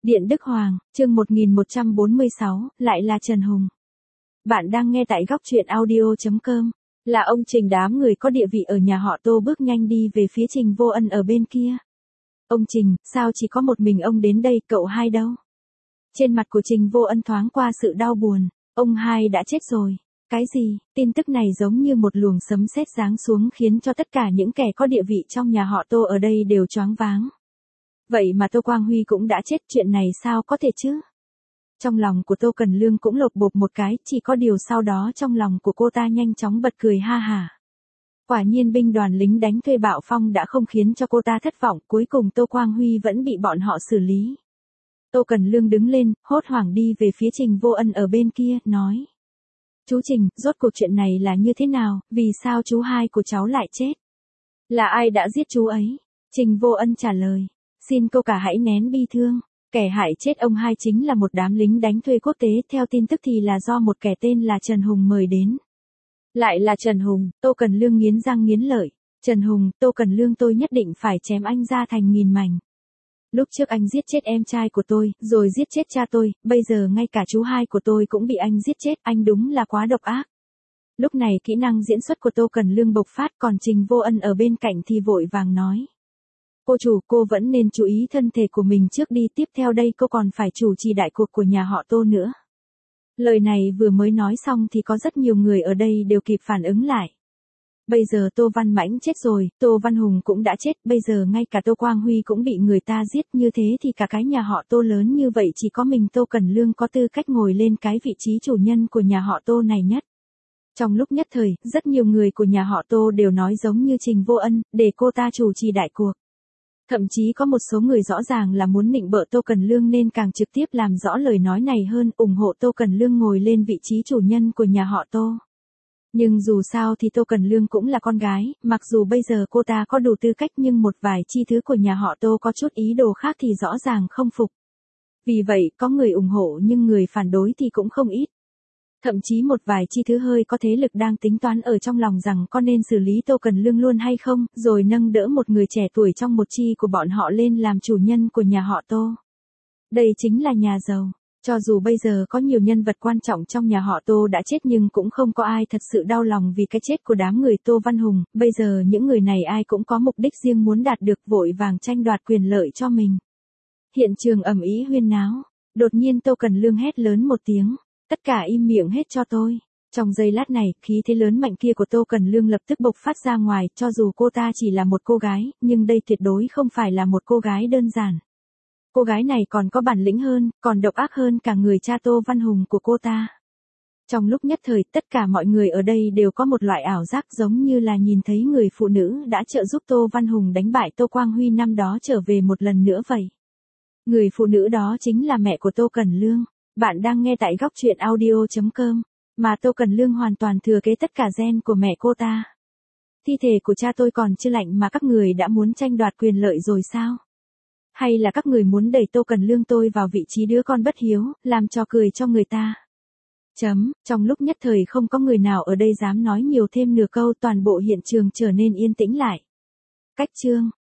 Điện Đức Hoàng, chương 1146, lại là Trần Hùng. Bạn đang nghe tại góc truyện audio.com. Là ông Trình đám người có địa vị ở nhà họ Tô bước nhanh đi về phía Trình Vô Ân ở bên kia. Ông Trình, sao chỉ có một mình ông đến đây, cậu hai đâu? Trên mặt của Trình Vô Ân thoáng qua sự đau buồn, ông hai đã chết rồi. Cái gì? Tin tức này giống như một luồng sấm sét giáng xuống khiến cho tất cả những kẻ có địa vị trong nhà họ Tô ở đây đều choáng váng. Vậy mà Tô Quang Huy cũng đã chết, chuyện này sao có thể chứ? Trong lòng của Tô Cần Lương cũng lột bột một cái, chỉ có điều sau đó trong lòng của cô ta nhanh chóng bật cười ha hả. Quả nhiên binh đoàn lính đánh thuê bạo phong đã không khiến cho cô ta thất vọng, cuối cùng Tô Quang Huy vẫn bị bọn họ xử lý. Tô Cần Lương đứng lên, hốt hoảng đi về phía Trình Vô Ân ở bên kia, nói. Chú Trình, rốt cuộc chuyện này là như thế nào, vì sao chú hai của cháu lại chết? Là ai đã giết chú ấy? Trình Vô Ân trả lời. Xin cô cả hãy nén bi thương. Kẻ hại chết ông hai chính là một đám lính đánh thuê quốc tế, theo tin tức thì là do một kẻ tên là Trần Hùng mời đến. Lại là Trần Hùng, Tô Cần Lương nghiến răng nghiến lợi. Trần Hùng, Tô Cần Lương, tôi nhất định phải chém anh ra thành nghìn mảnh. Lúc trước anh giết chết em trai của tôi, rồi giết chết cha tôi, bây giờ ngay cả chú hai của tôi cũng bị anh giết chết, anh đúng là quá độc ác. Lúc này kỹ năng diễn xuất của Tô Cần Lương bộc phát, còn Trình Vô Ân ở bên cạnh thì vội vàng nói. Cô chủ, cô vẫn nên chú ý thân thể của mình trước đi, tiếp theo đây cô còn phải chủ trì đại cuộc của nhà họ Tô nữa. Lời này vừa mới nói xong thì có rất nhiều người ở đây đều kịp phản ứng lại. Bây giờ Tô Văn Mãnh chết rồi, Tô Văn Hùng cũng đã chết, bây giờ ngay cả Tô Quang Huy cũng bị người ta giết, như thế thì cả cái nhà họ Tô lớn như vậy chỉ có mình Tô Cần Lương có tư cách ngồi lên cái vị trí chủ nhân của nhà họ Tô này nhất. Trong lúc nhất thời, rất nhiều người của nhà họ Tô đều nói giống như Trình Vô Ân, để cô ta chủ trì đại cuộc. Thậm chí có một số người rõ ràng là muốn nịnh bợ Tô Cần Lương nên càng trực tiếp làm rõ lời nói này hơn, ủng hộ Tô Cần Lương ngồi lên vị trí chủ nhân của nhà họ Tô. Nhưng dù sao thì Tô Cần Lương cũng là con gái, mặc dù bây giờ cô ta có đủ tư cách nhưng một vài chi thứ của nhà họ Tô có chút ý đồ khác thì rõ ràng không phục. Vì vậy, có người ủng hộ nhưng người phản đối thì cũng không ít. Thậm chí một vài chi thứ hơi có thế lực đang tính toán ở trong lòng rằng có nên xử lý Tô Cần Lương luôn hay không, rồi nâng đỡ một người trẻ tuổi trong một chi của bọn họ lên làm chủ nhân của nhà họ Tô. Đây chính là nhà giàu. Cho dù bây giờ có nhiều nhân vật quan trọng trong nhà họ Tô đã chết nhưng cũng không có ai thật sự đau lòng vì cái chết của đám người Tô Văn Hùng, bây giờ những người này ai cũng có mục đích riêng muốn đạt được, vội vàng tranh đoạt quyền lợi cho mình. Hiện trường ầm ĩ huyên náo, đột nhiên Tô Cần Lương hét lớn một tiếng, tất cả im miệng hết cho tôi. Trong giây lát này, khí thế lớn mạnh kia của Tô Cần Lương lập tức bộc phát ra ngoài, cho dù cô ta chỉ là một cô gái, nhưng đây tuyệt đối không phải là một cô gái đơn giản. Cô gái này còn có bản lĩnh hơn, còn độc ác hơn cả người cha Tô Văn Hùng của cô ta. Trong lúc nhất thời, tất cả mọi người ở đây đều có một loại ảo giác giống như là nhìn thấy người phụ nữ đã trợ giúp Tô Văn Hùng đánh bại Tô Quang Huy năm đó trở về một lần nữa vậy. Người phụ nữ đó chính là mẹ của Tô Cần Lương. Bạn đang nghe tại góc truyện audio.com, mà Tô Cần Lương hoàn toàn thừa kế tất cả gen của mẹ cô ta. Thi thể của cha tôi còn chưa lạnh mà các người đã muốn tranh đoạt quyền lợi rồi sao? Hay là các người muốn đẩy Tô Cần Lương tôi vào vị trí đứa con bất hiếu, làm trò cười cho người ta? Trong lúc nhất thời không có người nào ở đây dám nói nhiều thêm nửa câu, toàn bộ hiện trường trở nên yên tĩnh lại. Cách chương.